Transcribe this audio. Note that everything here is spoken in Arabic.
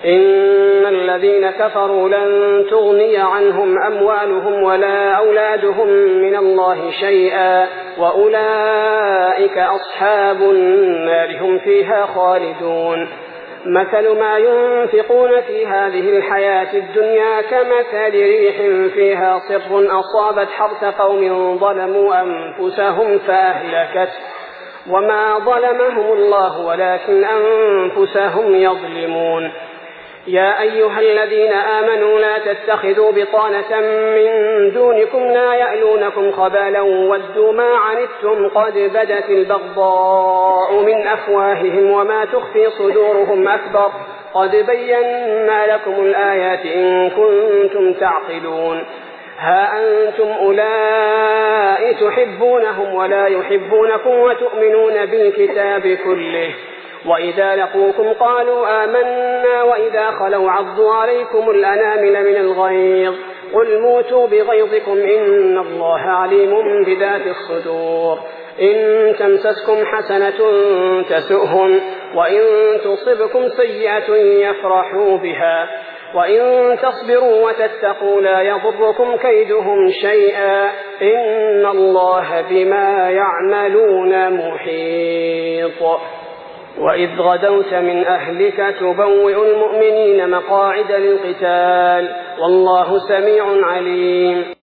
إن الذين كفروا لن تغني عنهم أموالهم ولا أولادهم من الله شيئا وأولئك أصحاب النار هم فيها خالدون. مثل ما ينفقون في هذه الحياة الدنيا كمثل ريح فيها صر أصابت حرث قوم ظلموا أنفسهم فأهلكت وما ظلمهم الله ولكن أنفسهم يظلمون. يا أيها الذين آمنوا لا تتخذوا بطانة من دونكم لا يألونكم خبالا ودوا ما عنتم قد بدت البغضاء من أفواههم وما تخفي صدورهم أكبر قد بينا لكم الآيات إن كنتم تعقلون. ها أنتم أولئك تحبونهم ولا يحبونكم وتؤمنون بالكتاب كله وإذا لقوكم قالوا آمنا وإذا خلوا عضوا عليكم الأنامل من الغيظ قل موتوا بغيظكم إن الله عليم بذات الصدور. إن تمسسكم حسنة تسؤهم وإن تصبكم سيئة يفرحوا بها وإن تصبروا وتتقوا لا يضركم كيدهم شيئا إن الله بما يعملون محيط. وإذ غدوت من أهلك تبوئ المؤمنين مقاعد للقتال والله سميع عليم.